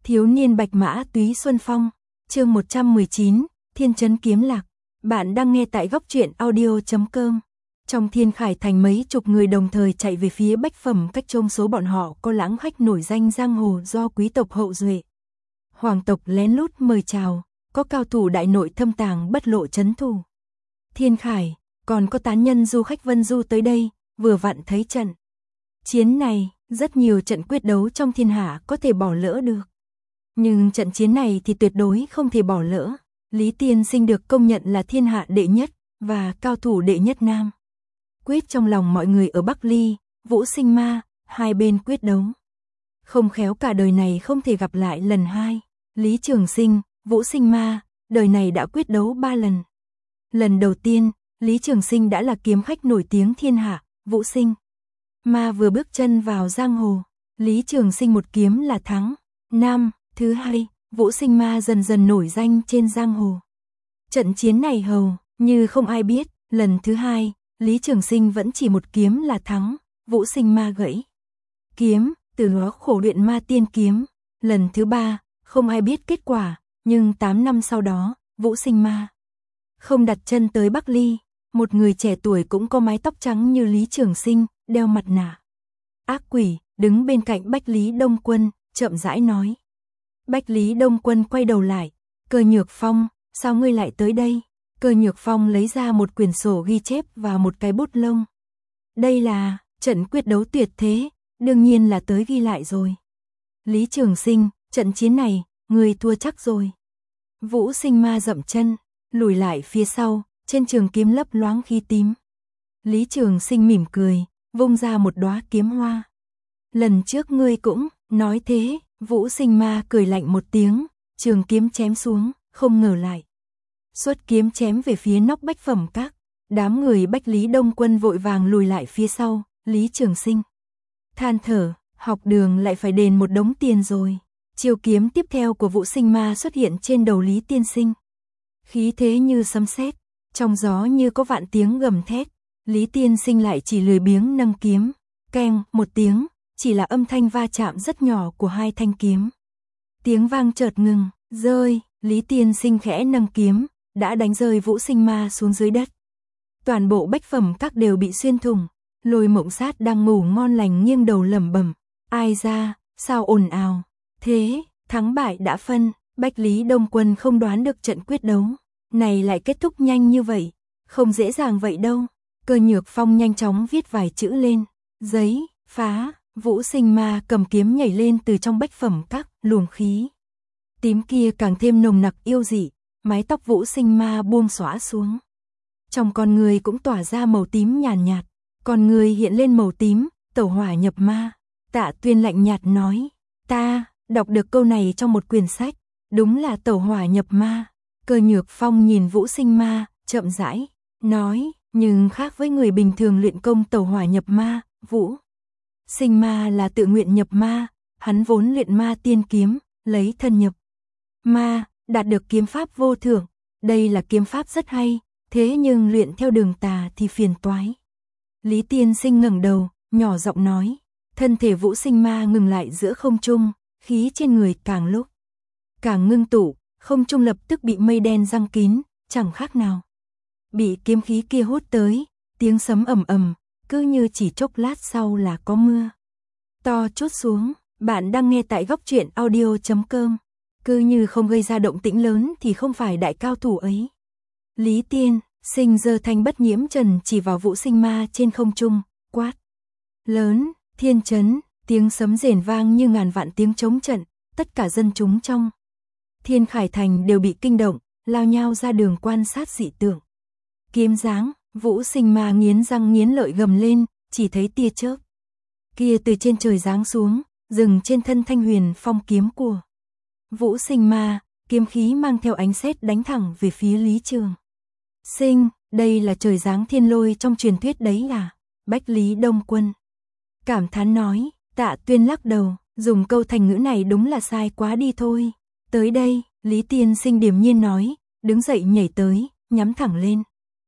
Thiếu niên bạch mã túy xuân phong, chương 119, Thiên Trấn Kiếm Lạc. Bạn đang nghe tại góc truyện audio.com. Trong Thiên Khải Thành mấy chục người đồng thời chạy về phía Bách Phẩm Cách, trong số bọn họ có lãng khách nổi danh giang hồ do quý tộc hậu duệ. Hoàng tộc lén lút mời chào, có cao thủ đại nội thâm tàng bất lộ trấn thủ. Thiên Khải, còn có tán nhân du khách Vân Du tới đây, vừa vặn thấy trận chiến này, rất nhiều trận quyết đấu trong thiên hạ có thể bỏ lỡ được. Nhưng trận chiến này thì tuyệt đối không thể bỏ lỡ. Lý Tiên Sinh được công nhận là thiên hạ đệ nhất và cao thủ đệ nhất Nam. Quyết trong lòng mọi người ở Bắc Ly, Vũ Sinh Ma, hai bên quyết đấu. Không khéo cả đời này không thể gặp lại lần hai. Lý Trường Sinh, Vũ Sinh Ma, đời này đã quyết đấu 3 lần. Lần đầu tiên, Lý Trường Sinh đã là kiếm khách nổi tiếng thiên hạ, Vũ Sinh Ma vừa bước chân vào giang hồ, Lý Trường Sinh một kiếm là thắng. Năm thứ hai, Vũ Sinh Ma dần dần nổi danh trên giang hồ. Trận chiến này hầu như không ai biết, lần thứ hai, Lý Trường Sinh vẫn chỉ một kiếm là thắng, Vũ Sinh Ma gãy kiếm, từ đó khổ luyện ma tiên kiếm. Lần thứ ba, không ai biết kết quả, nhưng 8 năm sau đó, Vũ Sinh Ma không đặt chân tới Bắc Ly. Một người trẻ tuổi cũng có mái tóc trắng như Lý Trường Sinh, đeo mặt nạ ác quỷ, đứng bên cạnh Bách Lý Đông Quân, chậm rãi nói. Bách Lý Đông Quân quay đầu lại, Cơ Nhược Phong, sao ngươi lại tới đây? Cơ Nhược Phong lấy ra một quyển sổ ghi chép và một cái bút lông. Đây là trận quyết đấu tuyệt thế, đương nhiên là tới ghi lại rồi. Lý Trường Sinh, trận chiến này, ngươi thua chắc rồi. Vũ Sinh Ma dậm chân, lùi lại phía sau, trên trường kiếm lấp loáng khí tím. Lý Trường Sinh mỉm cười, vung ra một đóa kiếm hoa. Lần trước ngươi cũng nói thế. Vũ Sinh Ma cười lạnh một tiếng, trường kiếm chém xuống, không ngờ lại xuất kiếm chém về phía nóc Bách Phẩm Các. Đám người Bách Lý Đông Quân vội vàng lùi lại phía sau. Lý Trường Sinh than thở, học đường lại phải đền một đống tiền rồi. Chiêu kiếm tiếp theo của Vũ Sinh Ma xuất hiện trên đầu Lý Tiên Sinh, khí thế như sấm sét, trong gió như có vạn tiếng gầm thét. Lý Tiên Sinh lại chỉ lười biếng nâng kiếm, keng một tiếng, chỉ là âm thanh va chạm rất nhỏ của hai thanh kiếm. Tiếng vang chợt ngừng, rơi, Lý Tiên Sinh khẽ nâng kiếm, đã đánh rơi Vũ Sinh Ma xuống dưới đất. Toàn bộ Bách Phẩm Các đều bị xuyên thủng. Lôi Mộng Sát đang ngủ ngon lành nghiêng đầu lẩm bẩm, ai ra, sao ồn ào thế, thắng bại đã phân. Bách Lý Đông Quân không đoán được trận quyết đấu này lại kết thúc nhanh như vậy, không dễ dàng vậy đâu. Cơ Nhược Phong nhanh chóng viết vài chữ lên giấy, phá. Vũ Sinh Ma cầm kiếm nhảy lên từ trong Bách Phẩm Các, luồng khí tím kia càng thêm nồng nặc yêu dị. Mái tóc Vũ Sinh Ma buông xõa xuống, trong con người cũng tỏa ra màu tím nhàn nhạt, con người hiện lên màu tím, tẩu hỏa nhập ma. Tạ Tuyên lạnh nhạt nói, ta đọc được câu này trong một quyển sách, đúng là tẩu hỏa nhập ma. Cơ Nhược Phong nhìn Vũ Sinh Ma, chậm rãi nói, nhưng khác với người bình thường luyện công tẩu hỏa nhập ma, Vũ Sinh Ma là tự nguyện nhập ma, hắn vốn luyện ma tiên kiếm, lấy thân nhập ma, đạt được kiếm pháp vô thượng. Đây là kiếm pháp rất hay, thế nhưng luyện theo đường tà thì phiền toái. Lý Tiên Sinh ngẩng đầu, nhỏ giọng nói. Thân thể Vũ Sinh Ma ngừng lại giữa không trung, khí trên người càng lúc càng ngưng tụ, không trung lập tức bị mây đen giăng kín, chẳng khác nào bị kiếm khí kia hút tới. Tiếng sấm ầm ầm, cứ như chỉ chốc lát sau là có mưa to trút xuống. Bạn đang nghe tại góc truyện audio.com. Cứ như không gây ra động tĩnh lớn thì không phải đại cao thủ ấy. Lý Tiên Sinh giơ thanh bất nhiễm trần chỉ vào Vũ Sinh Ma trên không trung, quát lớn, thiên trấn. Tiếng sấm rền vang như ngàn vạn tiếng trống trận. Tất cả dân chúng trong Thiên Khải Thành đều bị kinh động, lao nhau ra đường quan sát dị tượng. Kiếm giáng. Vũ Sinh Ma nghiến răng nghiến lợi gầm lên, chỉ thấy tia chớp kia từ trên trời giáng xuống, dừng trên thân Thanh Huyền Phong kiếm của Vũ Sinh Ma. Kiếm khí mang theo ánh sét đánh thẳng về phía Lý Trường Sinh. Đây là trời giáng thiên lôi trong truyền thuyết đấy à? Bách Lý Đông Quân cảm thán nói. Tạ Tuyên lắc đầu, dùng câu thành ngữ này đúng là sai quá đi thôi. Tới đây, Lý Tiên Sinh điềm nhiên nói, đứng dậy nhảy tới, nhắm thẳng lên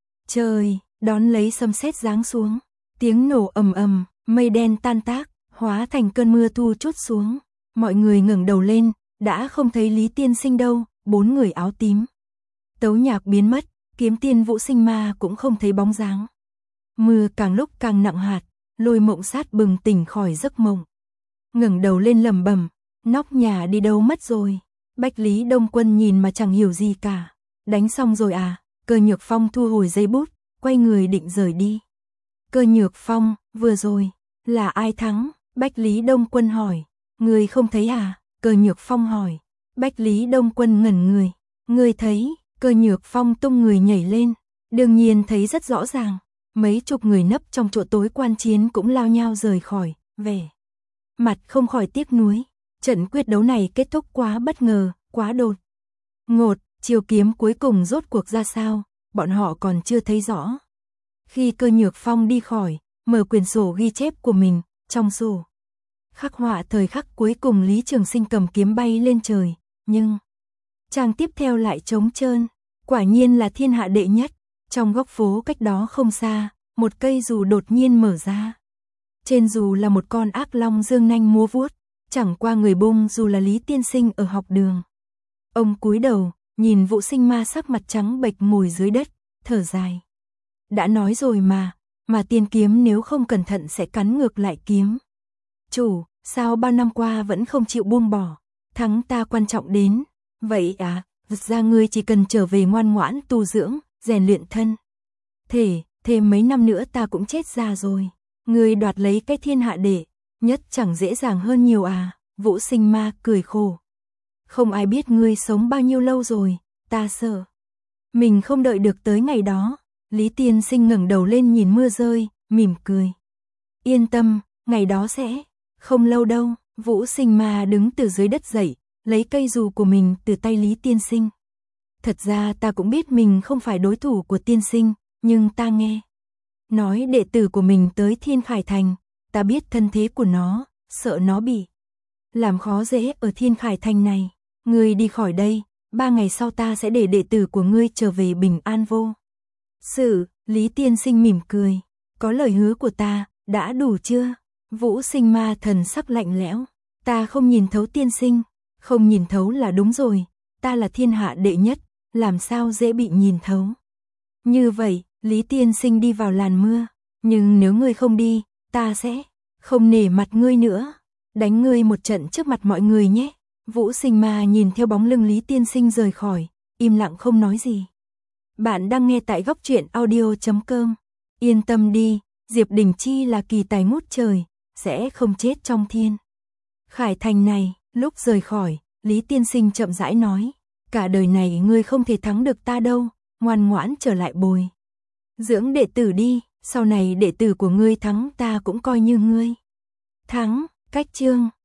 trời, đón lấy sấm sét giáng xuống. Tiếng nổ ầm ầm, mây đen tan tác, hóa thành cơn mưa thu trút xuống. Mọi người ngẩng đầu lên, đã không thấy Lý Tiên Sinh đâu, 4 người áo tím. Tấu Nhạc biến mất, Kiếm Tiên Vũ Sinh Ma cũng không thấy bóng dáng. Mưa càng lúc càng nặng hạt, Lôi Mộng Sát bừng tỉnh khỏi giấc mộng. Ngẩng đầu lên lẩm bẩm, nóc nhà đi đâu mất rồi. Bách Lý Đông Quân nhìn mà chẳng hiểu gì cả. Đánh xong rồi à? Cơ Nhược Phong thu hồi giấy bút, quay người định rời đi. Cơ Nhược Phong, vừa rồi, là ai thắng? Bách Lý Đông Quân hỏi. Người không thấy à? Cơ Nhược Phong hỏi. Bách Lý Đông Quân ngẩn người. Người thấy? Cơ Nhược Phong tung người nhảy lên. Đương nhiên thấy rất rõ ràng. Mấy chục người nấp trong chỗ tối quan chiến cũng lao nhau rời khỏi, về. Mặt không khỏi tiếc nuối. Trận quyết đấu này kết thúc quá bất ngờ, quá đột ngột, chiêu kiếm cuối cùng rốt cuộc ra sao, bọn họ còn chưa thấy rõ. Khi Cơ Nhược Phong đi khỏi, mở quyển sổ ghi chép của mình, trong sổ khắc họa thời khắc cuối cùng Lý Trường Sinh cầm kiếm bay lên trời, nhưng trang tiếp theo lại trống trơn, quả nhiên là thiên hạ đệ nhất. Trong góc phố cách đó không xa, một cây dù đột nhiên mở ra. Trên dù là một con ác long dương nanh múa vuốt, chẳng qua người bung dù là Lý Tiên Sinh ở học đường. Ông cúi đầu, nhìn Vũ Sinh Ma sắc mặt trắng bệch ngồi dưới đất, thở dài. Đã nói rồi mà tiên kiếm nếu không cẩn thận sẽ cắn ngược lại kiếm. Chủ, sao bao năm qua vẫn không chịu buông bỏ, thắng ta quan trọng đến. Vậy à, thật ra ngươi chỉ cần trở về ngoan ngoãn tu dưỡng, rèn luyện thân. Thêm mấy năm nữa ta cũng chết già rồi. Ngươi đoạt lấy cái thiên hạ đệ nhất chẳng dễ dàng hơn nhiều à? Vũ Sinh Ma cười khổ. Không ai biết ngươi sống bao nhiêu lâu rồi, ta sợ mình không đợi được tới ngày đó. Lý Tiên Sinh ngẩng đầu lên nhìn mưa rơi, mỉm cười. Yên tâm, ngày đó sẽ không lâu đâu. Vũ Sinh Ma đứng từ dưới đất dậy, lấy cây dù của mình từ tay Lý Tiên Sinh. Thật ra ta cũng biết mình không phải đối thủ của Tiên Sinh, nhưng ta nghe nói đệ tử của mình tới Thiên Khải Thành, ta biết thân thế của nó, sợ nó bị làm khó dễ ở Thiên Khải Thành này. Ngươi đi khỏi đây, 3 ngày sau ta sẽ để đệ tử của ngươi trở về bình an vô sự. Lý Tiên Sinh mỉm cười. Có lời hứa của ta, đã đủ chưa? Vũ Sinh Ma thần sắc lạnh lẽo. Ta không nhìn thấu Tiên Sinh. Không nhìn thấu là đúng rồi, ta là thiên hạ đệ nhất, làm sao dễ bị nhìn thấu. Như vậy, Lý Tiên Sinh đi vào làn mưa. Nhưng nếu ngươi không đi, ta sẽ không nể mặt ngươi nữa. Đánh ngươi một trận trước mặt mọi người nhé. Vũ Sinh Ma nhìn theo bóng lưng Lý Tiên Sinh rời khỏi, im lặng không nói gì. Bạn đang nghe tại góc truyện audio.com. Yên tâm đi, Diệp Đình Chi là kỳ tài ngút trời, sẽ không chết trong Thiên Khải Thành này. Lúc rời khỏi, Lý Tiên Sinh chậm rãi nói. Cả đời này ngươi không thể thắng được ta đâu, ngoan ngoãn trở lại bồi dưỡng đệ tử đi, sau này đệ tử của ngươi thắng ta cũng coi như ngươi thắng. Cách chương